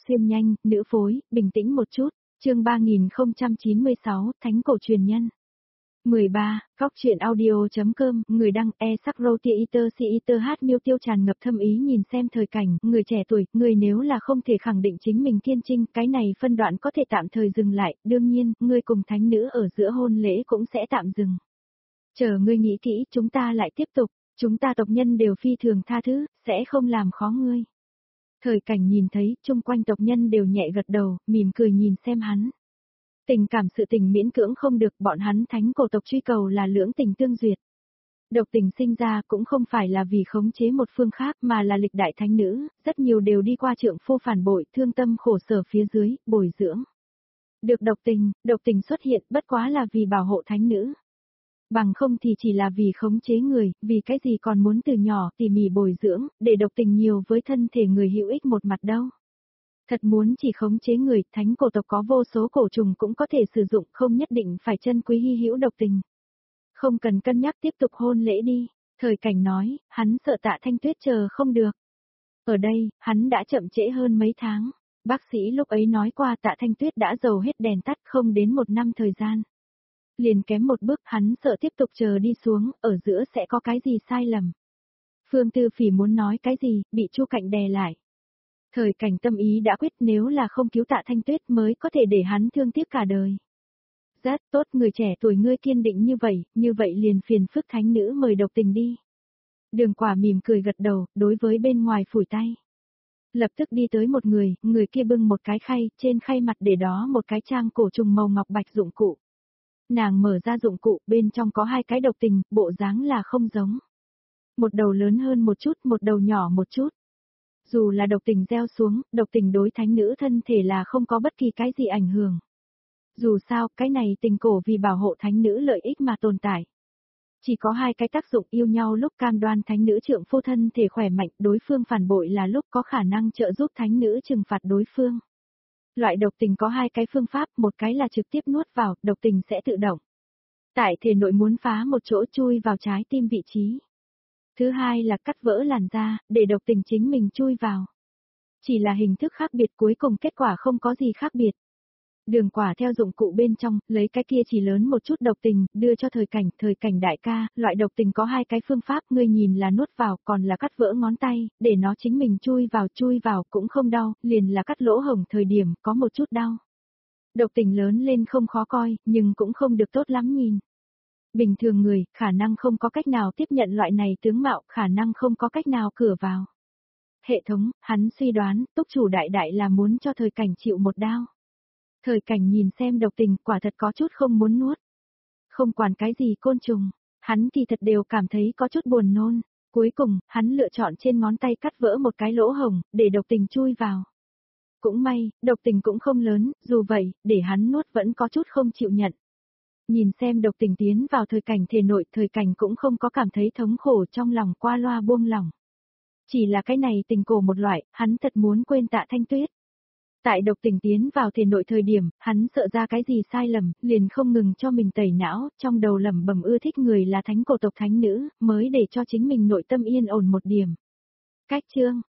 xuyên nhanh, nữ phối, bình tĩnh một chút. Chương 3096, Thánh cổ truyền nhân. 13. Góc truyện audio.com, người đăng hát miêu tiêu tràn ngập thâm ý nhìn xem thời cảnh, người trẻ tuổi, người nếu là không thể khẳng định chính mình kiên trinh, cái này phân đoạn có thể tạm thời dừng lại, đương nhiên, ngươi cùng thánh nữ ở giữa hôn lễ cũng sẽ tạm dừng. Chờ ngươi nghĩ kỹ, chúng ta lại tiếp tục, chúng ta tộc nhân đều phi thường tha thứ, sẽ không làm khó ngươi. Thời cảnh nhìn thấy, chung quanh tộc nhân đều nhẹ gật đầu, mỉm cười nhìn xem hắn. Tình cảm sự tình miễn cưỡng không được, bọn hắn thánh cổ tộc truy cầu là lưỡng tình tương duyệt. Độc tình sinh ra cũng không phải là vì khống chế một phương khác mà là lịch đại thánh nữ, rất nhiều đều đi qua trượng phu phản bội, thương tâm khổ sở phía dưới, bồi dưỡng. Được độc tình xuất hiện bất quá là vì bảo hộ thánh nữ. Bằng không thì chỉ là vì khống chế người, vì cái gì còn muốn từ nhỏ tỉ mỉ bồi dưỡng, để độc tình nhiều với thân thể người hữu ích một mặt đâu. Thật muốn chỉ khống chế người, thánh cổ tộc có vô số cổ trùng cũng có thể sử dụng, không nhất định phải chân quý hy hữu độc tình. Không cần cân nhắc tiếp tục hôn lễ đi, thời cảnh nói, hắn sợ Tạ Thanh Tuyết chờ không được. Ở đây, hắn đã chậm trễ hơn mấy tháng. Bác sĩ lúc ấy nói qua Tạ Thanh Tuyết đã dầu hết đèn tắt không đến 1 năm thời gian. Liền kém một bước, hắn sợ tiếp tục chờ đi xuống, ở giữa sẽ có cái gì sai lầm. Phương Tư Phỉ muốn nói cái gì, bị Chu Cạnh đè lại. Thời cảnh tâm ý đã quyết, nếu là không cứu Tạ Thanh Tuyết mới có thể để hắn thương tiếc cả đời. Rất tốt, người trẻ tuổi ngươi kiên định như vậy liền phiền phức thánh nữ mời độc tình đi. Đường Quả mỉm cười gật đầu, đối với bên ngoài phủi tay. Lập tức đi tới một người kia bưng một cái khay, trên khay mặt để đó một cái trang cổ trùng màu ngọc bạch dụng cụ. Nàng mở ra dụng cụ, bên trong có 2 cái độc tình, bộ dáng là không giống. Một đầu lớn hơn một chút, một đầu nhỏ một chút. Dù là độc tình gieo xuống, độc tình đối thánh nữ thân thể là không có bất kỳ cái gì ảnh hưởng. Dù sao, cái này tình cổ vì bảo hộ thánh nữ lợi ích mà tồn tại. Chỉ có 2 cái tác dụng, yêu nhau lúc cam đoan thánh nữ trượng phu thân thể khỏe mạnh, đối phương phản bội là lúc có khả năng trợ giúp thánh nữ trừng phạt đối phương. Loại độc tình có 2 cái phương pháp, một cái là trực tiếp nuốt vào, độc tình sẽ tự động. Tại thể nội muốn phá một chỗ chui vào trái tim vị trí. Thứ hai là cắt vỡ làn da, để độc tình chính mình chui vào. Chỉ là hình thức khác biệt, cuối cùng kết quả không có gì khác biệt. Đường Quả theo dụng cụ bên trong, lấy cái kia chỉ lớn một chút độc tình, đưa cho thời cảnh đại ca, loại độc tình có 2 cái phương pháp, ngươi nhìn là nuốt vào, còn là cắt vỡ ngón tay, để nó chính mình chui vào cũng không đau, liền là cắt lỗ hổng thời điểm, có một chút đau. Độc tình lớn lên không khó coi, nhưng cũng không được tốt lắm nhìn. Bình thường người, khả năng không có cách nào tiếp nhận loại này tướng mạo, khả năng không có cách nào cửa vào. Hệ thống, hắn suy đoán, túc chủ đại là muốn cho thời cảnh chịu một đao. Thời cảnh nhìn xem độc tình, quả thật có chút không muốn nuốt. Không quản cái gì côn trùng, hắn kỳ thật đều cảm thấy có chút buồn nôn. Cuối cùng, hắn lựa chọn trên ngón tay cắt vỡ một cái lỗ hổng, để độc tình chui vào. Cũng may, độc tình cũng không lớn, dù vậy, để hắn nuốt vẫn có chút không chịu nhận. Nhìn xem độc tình tiến vào thời cảnh thể nội, thời cảnh cũng không có cảm thấy thống khổ trong lòng, qua loa buông lỏng. Chỉ là cái này tình cổ một loại, hắn thật muốn quên Tạ Thanh Tuyết. Tại độc tình tiến vào thể nội thời điểm, hắn sợ ra cái gì sai lầm, liền không ngừng cho mình tẩy não, trong đầu lẩm bẩm ưa thích người là thánh cổ tộc thánh nữ, mới để cho chính mình nội tâm yên ổn một điểm. Cách chương